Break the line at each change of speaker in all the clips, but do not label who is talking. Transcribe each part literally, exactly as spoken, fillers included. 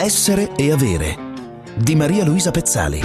Essere e avere di Maria Luisa Pezzali.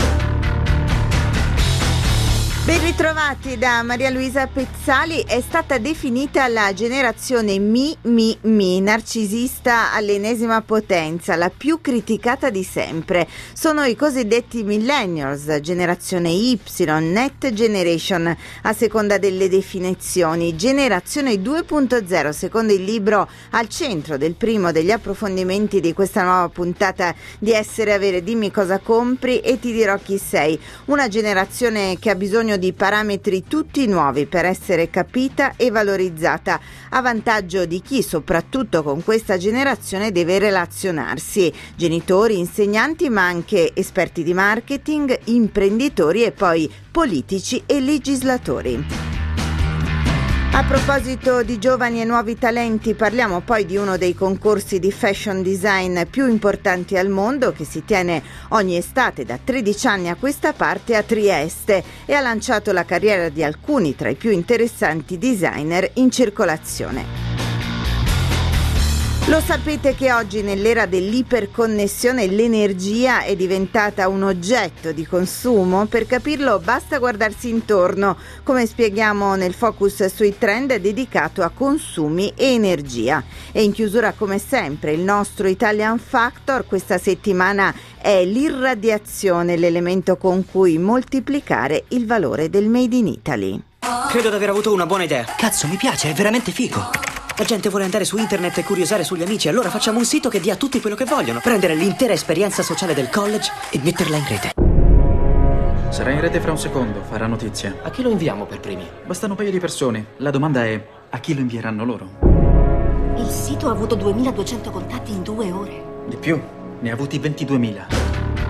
Ben ritrovati da Maria Luisa Pezzali. È stata definita la generazione Mi Mi Mi, narcisista all'ennesima potenza, la più criticata di sempre. Sono i cosiddetti millennials, generazione Y, Net Generation a seconda delle definizioni, generazione due punto zero secondo il libro al centro del primo degli approfondimenti di questa nuova puntata di Essere e Avere. Dimmi cosa compri e ti dirò chi sei. Una generazione che ha bisogno di parametri tutti nuovi per essere capita e valorizzata, a vantaggio di chi soprattutto con questa generazione deve relazionarsi: genitori, insegnanti, ma anche esperti di marketing, imprenditori e poi politici e legislatori. A proposito di giovani e nuovi talenti, parliamo poi di uno dei concorsi di fashion design più importanti al mondo, che si tiene ogni estate da tredici anni a questa parte a Trieste e ha lanciato la carriera di alcuni tra i più interessanti designer in circolazione. Lo sapete che oggi, nell'era dell'iperconnessione, l'energia è diventata un oggetto di consumo? Per capirlo basta guardarsi intorno, come spieghiamo nel focus sui trend dedicato a consumi e energia. E in chiusura, come sempre, il nostro Italian Factor. Questa settimana è l'irradiazione l'elemento con cui moltiplicare il valore del Made in Italy.
Credo di aver avuto una buona idea.
Cazzo, mi piace, è veramente figo.
La gente vuole andare su internet e curiosare sugli amici, allora facciamo un sito che dia a tutti quello che vogliono. Prendere l'intera esperienza sociale del college e metterla in rete.
Sarà in rete fra un secondo, farà notizia.
A chi lo inviamo per primi?
Bastano un paio di persone. La domanda è: a chi lo invieranno loro?
Il sito ha avuto duemiladuecento contatti in due ore.
Di più, ne ha avuti ventiduemila.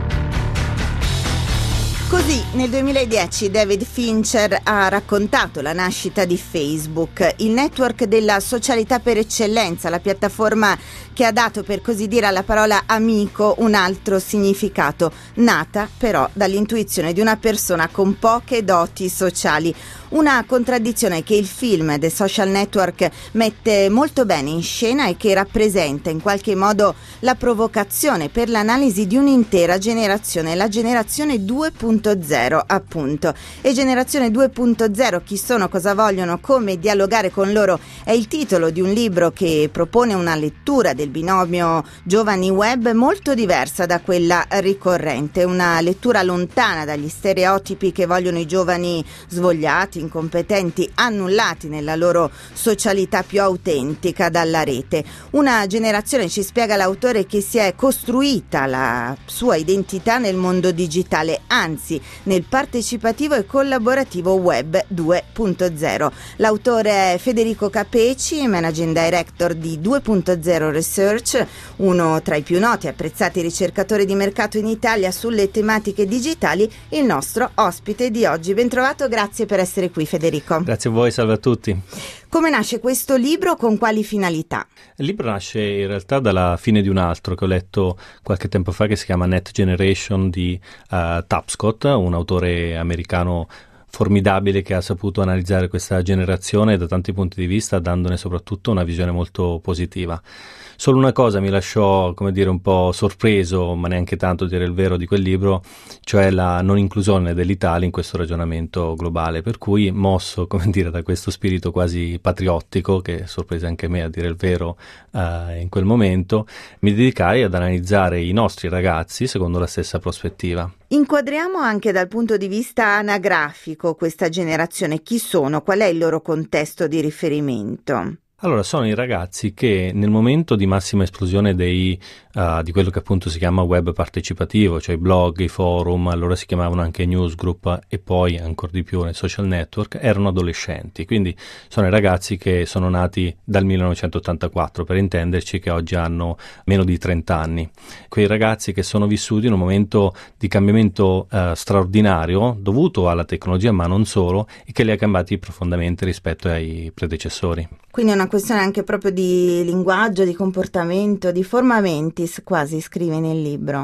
Così nel duemiladieci David Fincher ha raccontato la nascita di Facebook, il network della socialità per eccellenza, la piattaforma che ha dato, per così dire, alla parola amico un altro significato, nata però dall'intuizione di una persona con poche doti sociali. Una contraddizione che il film The Social Network mette molto bene in scena e che rappresenta in qualche modo la provocazione per l'analisi di un'intera generazione, la generazione due punto zero appunto. E generazione due punto zero, chi sono, cosa vogliono, come dialogare con loro, è il titolo di un libro che propone una lettura del binomio giovani web molto diversa da quella ricorrente, una lettura lontana dagli stereotipi che vogliono i giovani svogliati, incompetenti, annullati nella loro socialità più autentica dalla rete. Una generazione, ci spiega l'autore, che si è costruita la sua identità nel mondo digitale, anzi nel partecipativo e collaborativo web due punto zero. L'autore è Federico Capeci, managing director di due punto zero Research, uno tra i più noti e apprezzati ricercatori di mercato in Italia sulle tematiche digitali, il nostro ospite di oggi. Ben trovato, grazie per essere qui Federico.
Grazie a voi, salve a tutti.
Come nasce questo libro, con quali finalità?
Il libro nasce in realtà dalla fine di un altro che ho letto qualche tempo fa, che si chiama Net Generation di uh, Tapscott, un autore americano formidabile che ha saputo analizzare questa generazione da tanti punti di vista, dandone soprattutto una visione molto positiva. Solo una cosa mi lasciò, come dire, un po' sorpreso, ma neanche tanto, dire il vero, di quel libro, cioè la non inclusione dell'Italia in questo ragionamento globale, per cui, mosso, come dire, da questo spirito quasi patriottico, che sorprese anche me, a dire il vero, uh, in quel momento, mi dedicai ad analizzare i nostri ragazzi secondo la stessa prospettiva.
Inquadriamo anche dal punto di vista anagrafico questa generazione. Chi sono? Qual è il loro contesto di riferimento?
Allora, sono i ragazzi che nel momento di massima esplosione dei, uh, di quello che appunto si chiama web partecipativo, cioè i blog, i forum, allora si chiamavano anche newsgroup e poi ancora di più nei social network, erano adolescenti. Quindi sono i ragazzi che sono nati dal millenovecentottantaquattro, per intenderci, che oggi hanno meno di trenta anni. Quei ragazzi che sono vissuti in un momento di cambiamento uh, straordinario, dovuto alla tecnologia ma non solo, e che li ha cambiati profondamente rispetto ai predecessori.
Quindi è una questione anche proprio di linguaggio, di comportamento, di forma mentis, quasi, scrive nel libro.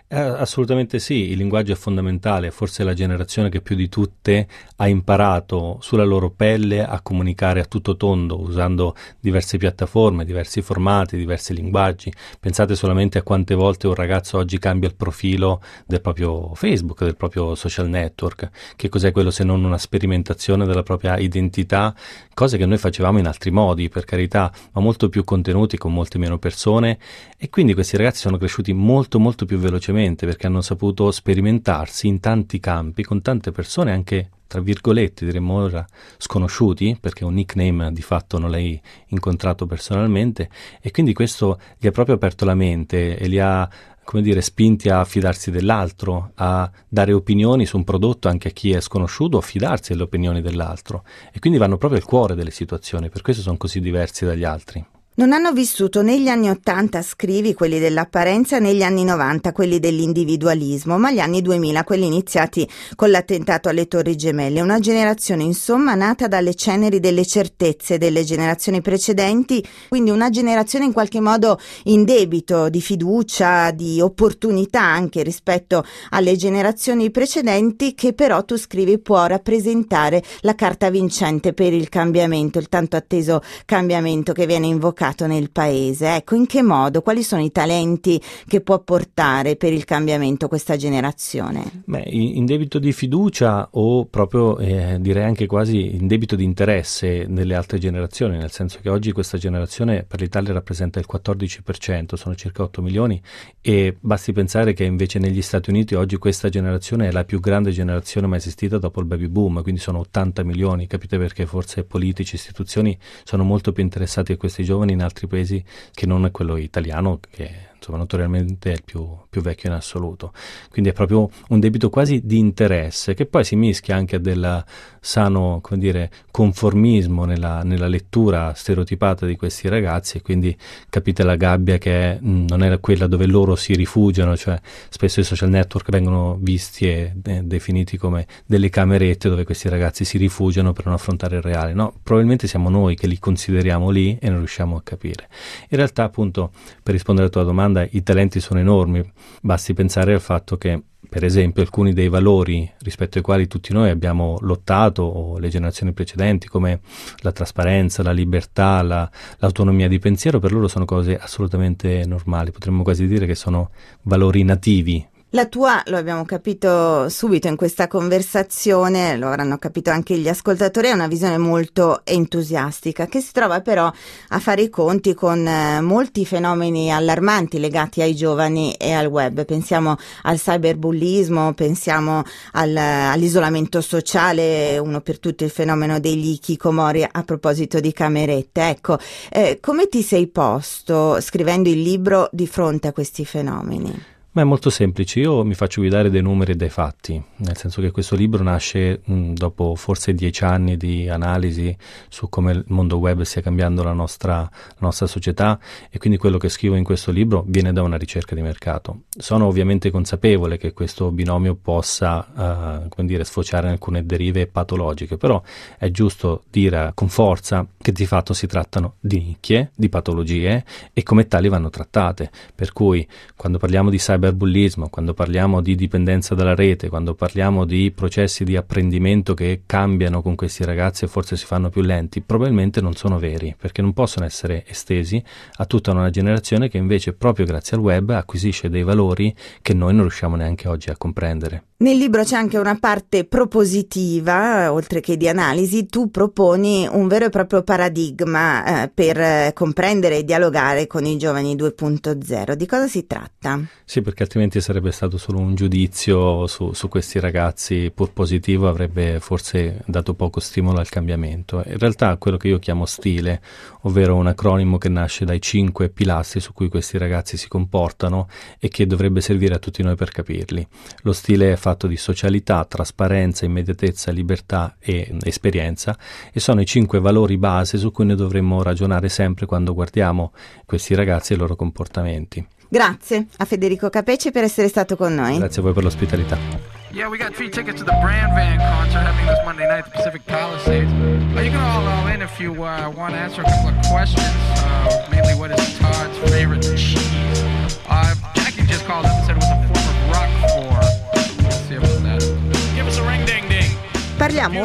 Eh, assolutamente sì, il linguaggio è fondamentale, forse è la generazione che più di tutte ha imparato sulla loro pelle a comunicare a tutto tondo, usando diverse piattaforme, diversi formati, diversi linguaggi. Pensate solamente a quante volte un ragazzo oggi cambia il profilo del proprio Facebook, del proprio social network. Che cos'è quello se non una sperimentazione della propria identità, cose che noi facevamo in altri modi, per carità, ma molto più contenuti, con molte meno persone, e quindi questi ragazzi sono cresciuti molto molto più velocemente, perché hanno saputo sperimentarsi in tanti campi, con tante persone anche, tra virgolette, diremmo ora, sconosciuti, perché un nickname di fatto non l'hai incontrato personalmente, e quindi questo gli ha proprio aperto la mente e li ha, come dire, spinti a fidarsi dell'altro, a dare opinioni su un prodotto anche a chi è sconosciuto, a fidarsi delle opinioni dell'altro, e quindi vanno proprio al cuore delle situazioni, per questo sono così diversi dagli altri.
Non hanno vissuto negli anni Ottanta, scrivi, quelli dell'apparenza, negli anni novanta, quelli dell'individualismo, ma gli anni duemila, quelli iniziati con l'attentato alle Torri Gemelle. Una generazione, insomma, nata dalle ceneri delle certezze delle generazioni precedenti, quindi una generazione in qualche modo in debito di fiducia, di opportunità anche rispetto alle generazioni precedenti, che però, tu scrivi, può rappresentare la carta vincente per il cambiamento, il tanto atteso cambiamento che viene invocato nel paese. Ecco, in che modo, quali sono i talenti che può portare per il cambiamento questa generazione?
Beh, in debito di fiducia o proprio eh, direi anche quasi in debito di interesse nelle altre generazioni, nel senso che oggi questa generazione per l'Italia rappresenta il quattordici per cento, sono circa otto milioni, e basti pensare che invece negli Stati Uniti oggi questa generazione è la più grande generazione mai esistita dopo il baby boom, quindi sono ottanta milioni. Capite perché forse politici, istituzioni sono molto più interessati a questi giovani in altri paesi che non è quello italiano, che insomma notoriamente è il più, più vecchio in assoluto. Quindi è proprio un debito quasi di interesse, che poi si mischia anche a del sano, come dire, conformismo nella, nella lettura stereotipata di questi ragazzi, e quindi capite la gabbia che è, non è quella dove loro si rifugiano, cioè spesso i social network vengono visti e eh, definiti come delle camerette dove questi ragazzi si rifugiano per non affrontare il reale. No, probabilmente siamo noi che li consideriamo lì e non riusciamo a capire. In realtà, appunto, per rispondere alla tua domanda, i talenti sono enormi, basti pensare al fatto che, per esempio, alcuni dei valori rispetto ai quali tutti noi abbiamo lottato, o le generazioni precedenti, come la trasparenza, la libertà, la, l'autonomia di pensiero, per loro sono cose assolutamente normali, potremmo quasi dire che sono valori nativi.
La tua, lo abbiamo capito subito in questa conversazione, lo avranno capito anche gli ascoltatori, è una visione molto entusiastica che si trova però a fare i conti con eh, molti fenomeni allarmanti legati ai giovani e al web. Pensiamo al cyberbullismo, pensiamo al, all'isolamento sociale, uno per tutti il fenomeno degli hikikomori, a proposito di camerette. Ecco, eh, come ti sei posto scrivendo il libro di fronte a questi fenomeni?
Ma è molto semplice, io mi faccio guidare dai numeri e dai fatti, nel senso che questo libro nasce mh, dopo forse dieci anni di analisi su come il mondo web stia cambiando la nostra, la nostra società, e quindi quello che scrivo in questo libro viene da una ricerca di mercato. Sono ovviamente consapevole che questo binomio possa uh, come dire, sfociare in alcune derive patologiche, però è giusto dire con forza che di fatto si trattano di nicchie, di patologie, e come tali vanno trattate, per cui quando parliamo di cyber bullismo, quando parliamo di dipendenza dalla rete, quando parliamo di processi di apprendimento che cambiano con questi ragazzi e forse si fanno più lenti, probabilmente non sono veri, perché non possono essere estesi a tutta una generazione che invece proprio grazie al web acquisisce dei valori che noi non riusciamo neanche oggi a comprendere.
Nel libro c'è anche una parte propositiva, oltre che di analisi. Tu proponi un vero e proprio paradigma eh, per eh, comprendere e dialogare con i giovani due punto zero. Di cosa si tratta?
Sì, perché altrimenti sarebbe stato solo un giudizio su, su questi ragazzi, pur positivo, avrebbe forse dato poco stimolo al cambiamento. In realtà quello che io chiamo stile, ovvero un acronimo che nasce dai cinque pilastri su cui questi ragazzi si comportano e che dovrebbe servire a tutti noi per capirli. Lo stile è fatto di socialità, trasparenza, immediatezza, libertà e esperienza, e sono i cinque valori base su cui noi dovremmo ragionare sempre quando guardiamo questi ragazzi e i loro comportamenti.
Grazie a Federico Capecci per essere stato con noi.
Grazie a voi per l'ospitalità.
Yeah, we got free tickets to the Brand Van concert happening this Monday night at the Pacific Palisades. Uh, you can all all in if you uh, want to answer a couple of questions. Uh, mainly, what is Todd's favorite cheese? Uh, Jackie just called up and said it was a former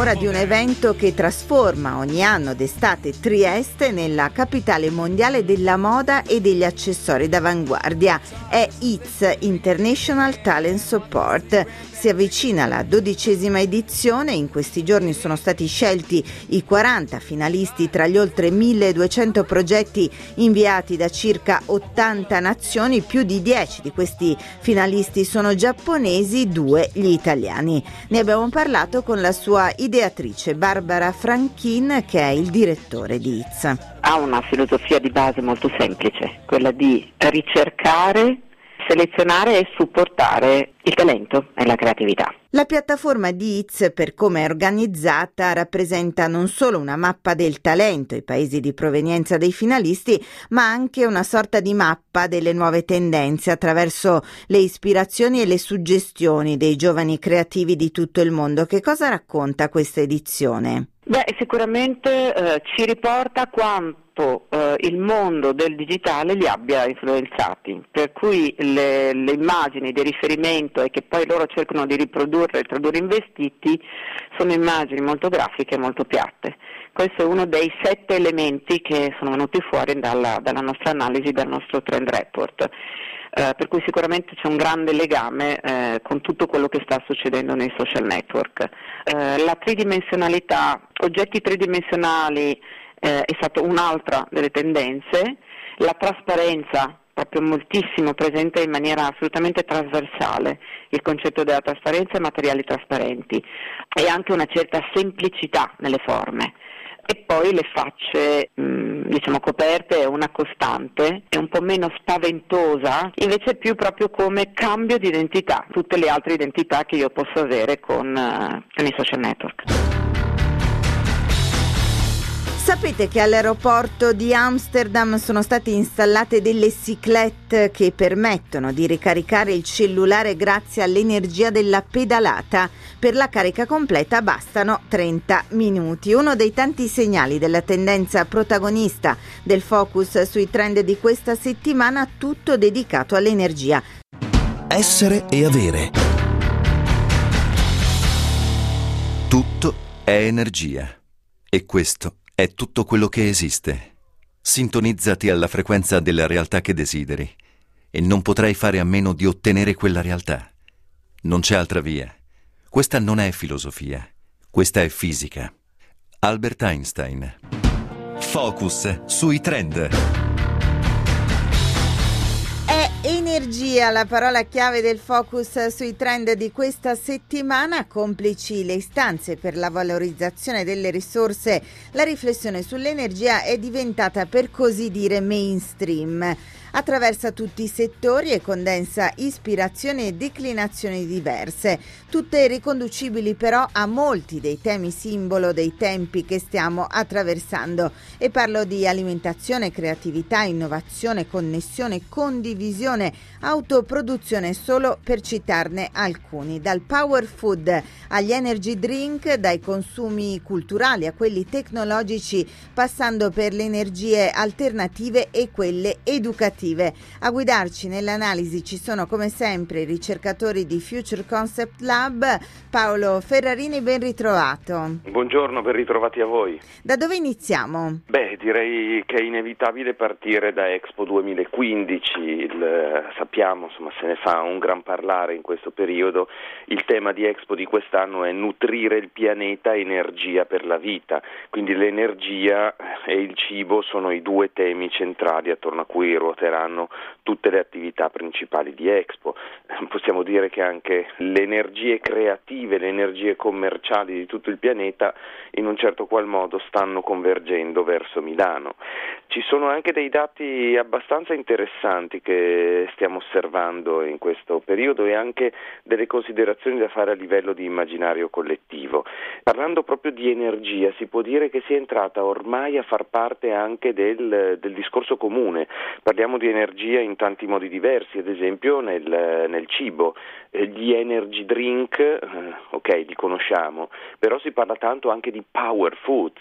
ora di un evento che trasforma ogni anno d'estate Trieste nella capitale mondiale della moda e degli accessori d'avanguardia. È I T S, International Talent Support. Si avvicina la dodicesima edizione. In questi giorni sono stati scelti i quaranta finalisti tra gli oltre milleduecento progetti inviati da circa ottanta nazioni. Più di dieci di questi finalisti sono giapponesi, due gli italiani. Ne abbiamo parlato con la sua ideatrice Barbara Franchin, che è il direttore di I T S.
Ha una filosofia di base molto semplice, quella di ricercare, selezionare e supportare il talento e la creatività.
La piattaforma di I T S, per come è organizzata, rappresenta non solo una mappa del talento, i paesi di provenienza dei finalisti, ma anche una sorta di mappa delle nuove tendenze attraverso le ispirazioni e le suggestioni dei giovani creativi di tutto il mondo. Che cosa racconta questa edizione?
Beh, sicuramente eh, ci riporta quanto eh, il mondo del digitale li abbia influenzati, per cui le, le immagini di riferimento e che poi loro cercano di riprodurre e tradurre in vestiti sono immagini molto grafiche e molto piatte. Questo è uno dei sette elementi che sono venuti fuori dalla, dalla nostra analisi, dal nostro trend report. Uh, per cui sicuramente c'è un grande legame uh, con tutto quello che sta succedendo nei social network. Uh, la tridimensionalità, oggetti tridimensionali uh, è stata un'altra delle tendenze, la trasparenza proprio moltissimo presente in maniera assolutamente trasversale, il concetto della trasparenza e materiali trasparenti, e anche una certa semplicità nelle forme. E poi le facce mh, diciamo coperte è una costante, è un po' meno spaventosa, invece più proprio come cambio di identità, tutte le altre identità che io posso avere con, uh, con i social network.
Sapete che all'aeroporto di Amsterdam sono state installate delle cyclette che permettono di ricaricare il cellulare grazie all'energia della pedalata. Per la carica completa bastano trenta minuti. Uno dei tanti segnali della tendenza protagonista del focus sui trend di questa settimana, tutto dedicato all'energia.
Essere e avere.
Tutto è energia. E questo è tutto quello che esiste. Sintonizzati alla frequenza della realtà che desideri e non potrai fare a meno di ottenere quella realtà. Non c'è altra via. Questa non è filosofia, questa è fisica. Albert Einstein. Focus sui trend.
Energia, la parola chiave del focus sui trend di questa settimana. Complici le istanze per la valorizzazione delle risorse, la riflessione sull'energia è diventata, per così dire, mainstream. Attraversa tutti i settori e condensa ispirazioni e declinazioni diverse, tutte riconducibili però a molti dei temi simbolo dei tempi che stiamo attraversando. E parlo di alimentazione, creatività, innovazione, connessione, condivisione, autoproduzione, solo per citarne alcuni. Dal power food agli energy drink, dai consumi culturali a quelli tecnologici, passando per le energie alternative e quelle educative. A guidarci nell'analisi ci sono come sempre i ricercatori di Future Concept Lab. Paolo Ferrarini, ben ritrovato.
Buongiorno, ben ritrovati a voi.
Da dove iniziamo?
Beh, direi che è inevitabile partire da Expo duemilaquindici. Il, sappiamo, insomma, se ne fa un gran parlare in questo periodo. Il tema di Expo di quest'anno è nutrire il pianeta, energia per la vita. Quindi l'energia e il cibo sono i due temi centrali attorno a cui ruoteranno tutte le attività principali di Expo. Possiamo dire che anche le energie creative, le energie commerciali di tutto il pianeta in un certo qual modo stanno convergendo verso Milano. Ci sono anche dei dati abbastanza interessanti che stiamo osservando in questo periodo e anche delle considerazioni da fare a livello di immaginario collettivo. Parlando proprio di energia, si può dire che sia entrata ormai a far parte anche del, del discorso comune. Parliamo di energia in tanti modi diversi, ad esempio nel, nel cibo. Eh, gli energy drink, eh, ok, li conosciamo, però si parla tanto anche di power foods.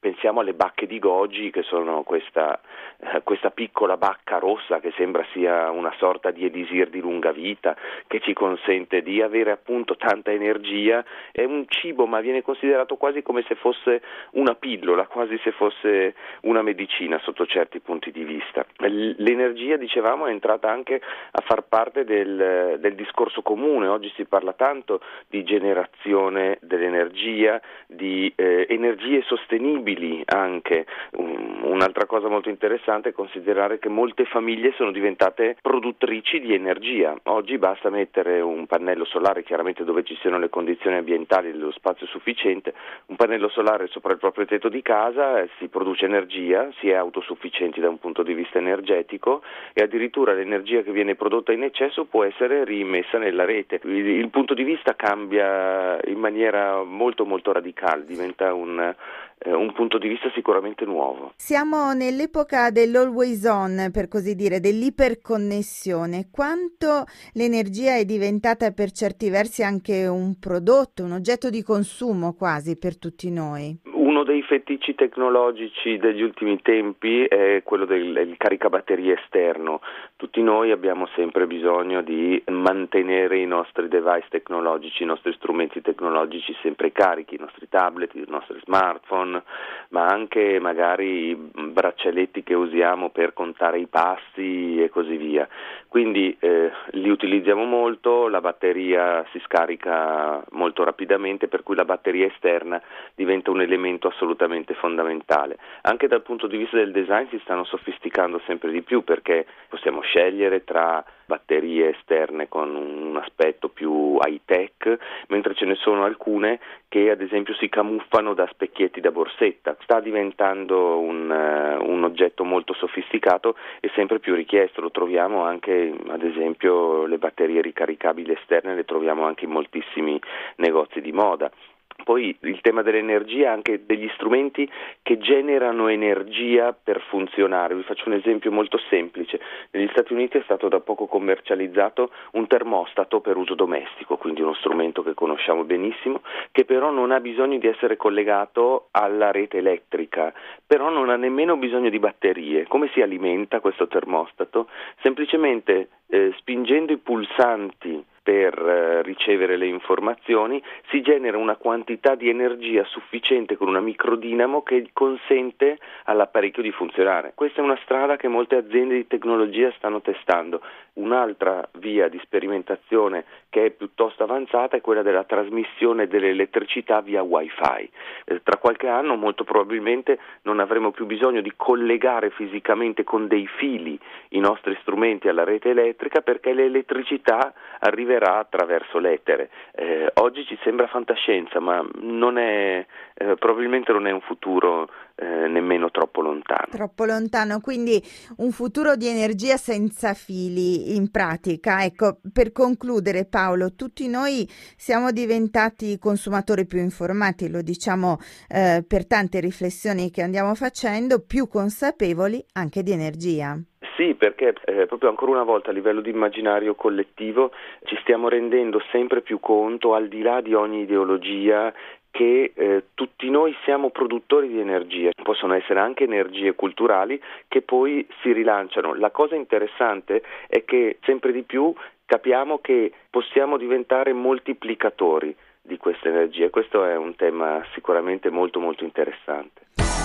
Pensiamo alle bacche di goji, che sono questa, eh, questa piccola bacca rossa che sembra sia una sorta di elisir di lunga vita, che ci consente di avere appunto tanta energia. È un cibo, ma viene considerato quasi come se fosse una pillola, quasi se fosse una medicina sotto certi punti di vista. L'energia, dicevamo, è entrata anche a far parte del, del discorso comune. Oggi si parla tanto di generazione dell'energia, di eh, energie sostenibili anche. Um, un'altra cosa molto interessante è considerare che molte famiglie sono diventate produttrici di energia. Oggi basta mettere un pannello solare, chiaramente dove ci siano le condizioni ambientali e lo spazio sufficiente, un pannello solare sopra il proprio tetto di casa, eh, si produce energia, si è autosufficienti da un punto di vista energetico e addirittura l'energia che viene prodotta in eccesso può essere rimessa nella rete. Il, il punto di vista cambia in maniera molto molto radicale, diventa un, eh, un punto di vista sicuramente nuovo.
Siamo nell'epoca dell'always on, per così dire, dell'iperconnessione. Quanto l'energia è diventata per certi versi anche un prodotto, un oggetto di consumo quasi per tutti noi?
Uno dei feticci tecnologici degli ultimi tempi è quello del, del caricabatterie esterno. Tutti noi abbiamo sempre bisogno di mantenere i nostri device tecnologici, i nostri strumenti tecnologici sempre carichi, i nostri tablet, i nostri smartphone, ma anche magari i braccialetti che usiamo per contare i passi e così via. Quindi eh, li utilizziamo molto, la batteria si scarica molto rapidamente, per cui la batteria esterna diventa un elemento assolutamente fondamentale. Anche dal punto di vista del design si stanno sofisticando sempre di più, perché possiamo scegliere tra batterie esterne con un aspetto più high tech, mentre ce ne sono alcune che ad esempio si camuffano da specchietti da borsetta. Sta diventando un, uh, un oggetto molto sofisticato e sempre più richiesto. Lo troviamo anche, ad esempio, le batterie ricaricabili esterne le troviamo anche in moltissimi negozi di moda. Poi il tema dell'energia, anche degli strumenti che generano energia per funzionare. Vi faccio un esempio molto semplice. Negli Stati Uniti è stato da poco commercializzato un termostato per uso domestico, quindi uno strumento che conosciamo benissimo, che però non ha bisogno di essere collegato alla rete elettrica, però non ha nemmeno bisogno di batterie. Come si alimenta questo termostato? Semplicemente eh, spingendo i pulsanti per eh, ricevere le informazioni, si genera una quantità di energia sufficiente con una microdinamo che consente all'apparecchio di funzionare. Questa è una strada che molte aziende di tecnologia stanno testando. Un'altra via di sperimentazione che è piuttosto avanzata è quella della trasmissione dell'elettricità via Wi-Fi. Eh, tra qualche anno molto probabilmente non avremo più bisogno di collegare fisicamente con dei fili i nostri strumenti alla rete elettrica, perché l'elettricità arriverà attraverso l'etere. Eh, oggi ci sembra fantascienza, ma non è, eh, probabilmente non è un futuro eh, nemmeno troppo lontano.
Troppo lontano, quindi un futuro di energia senza fili in pratica. Ecco, per concludere, Paolo, tutti noi siamo diventati consumatori più informati, lo diciamo eh, per tante riflessioni che andiamo facendo, più consapevoli anche di energia.
Sì, perché eh, proprio ancora una volta a livello di immaginario collettivo ci stiamo rendendo sempre più conto, al di là di ogni ideologia, che eh, tutti noi siamo produttori di energia. Possono essere anche energie culturali che poi si rilanciano. La cosa interessante è che sempre di più capiamo che possiamo diventare moltiplicatori di queste energie. Questo è un tema sicuramente molto molto interessante.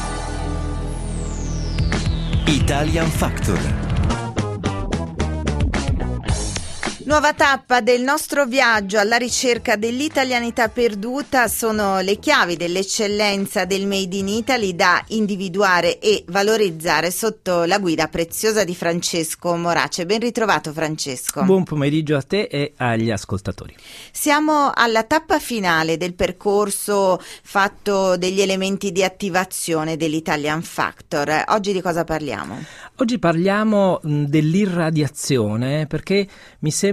Italian Factor.
Nuova tappa del nostro viaggio alla ricerca dell'italianità perduta sono le chiavi dell'eccellenza del Made in Italy da individuare e valorizzare sotto la guida preziosa di Francesco Morace. Ben ritrovato, Francesco.
Buon pomeriggio a te e agli ascoltatori.
Siamo alla tappa finale del percorso fatto degli elementi di attivazione dell'Italian Factor. Oggi di cosa parliamo?
Oggi parliamo mh, dell'irradiazione, perché mi sembra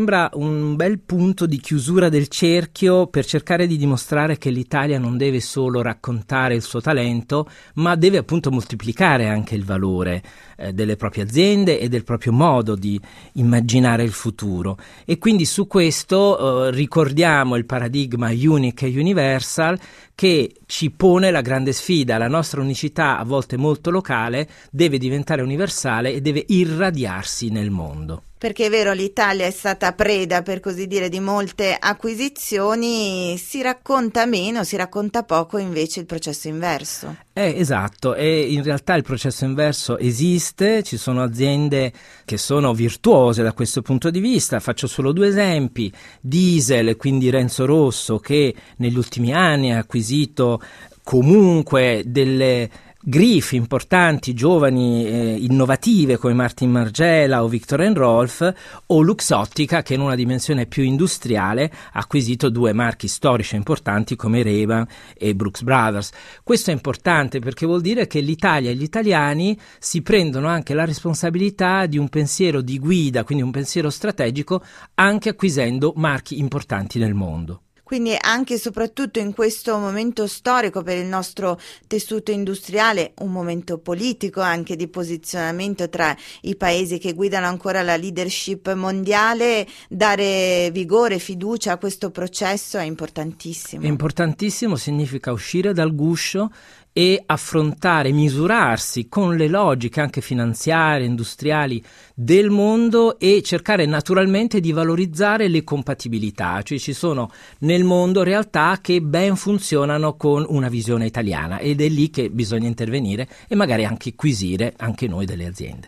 sembra un bel punto di chiusura del cerchio per cercare di dimostrare che l'Italia non deve solo raccontare il suo talento, ma deve appunto moltiplicare anche il valore eh, delle proprie aziende e del proprio modo di immaginare il futuro. E quindi su questo eh, ricordiamo il paradigma Unique e Universal, che ci pone la grande sfida. La nostra unicità, a volte molto locale, deve diventare universale e deve irradiarsi nel mondo.
Perché è vero, l'Italia è stata preda, per così dire, di molte acquisizioni, si racconta meno, si racconta poco invece il processo inverso.
Eh, esatto, e in realtà il processo inverso esiste, ci sono aziende che sono virtuose da questo punto di vista. Faccio solo due esempi: Diesel, quindi Renzo Rosso, che negli ultimi anni ha acquisito comunque delle griffi importanti, giovani, eh, innovative come Martin Margiela o Viktor and Rolf, o Luxottica, che in una dimensione più industriale ha acquisito due marchi storici importanti come Ray-Ban e Brooks Brothers. Questo è importante perché vuol dire che l'Italia e gli italiani si prendono anche la responsabilità di un pensiero di guida, quindi un pensiero strategico, anche acquisendo marchi importanti nel mondo.
Quindi anche e soprattutto in questo momento storico per il nostro tessuto industriale, un momento politico anche di posizionamento tra i paesi che guidano ancora la leadership mondiale, dare vigore, fiducia a questo processo è importantissimo.
È importantissimo, significa uscire dal guscio e affrontare, misurarsi con le logiche anche finanziarie, industriali del mondo e cercare naturalmente di valorizzare le compatibilità. Cioè ci sono nel mondo realtà che ben funzionano con una visione italiana ed è lì che bisogna intervenire e magari anche acquisire anche noi delle aziende.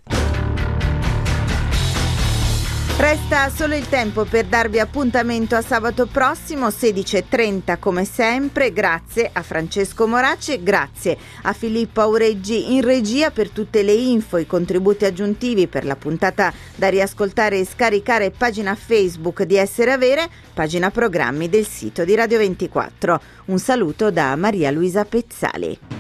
Resta solo il tempo per darvi appuntamento a sabato prossimo sedici e trenta come sempre. Grazie a Francesco Moracci, grazie a Filippo Aureggi in regia per tutte le info, i contributi aggiuntivi per la puntata da riascoltare e scaricare. Pagina Facebook di Essere Avere, pagina programmi del sito di Radio ventiquattro. Un saluto da Maria Luisa Pezzali.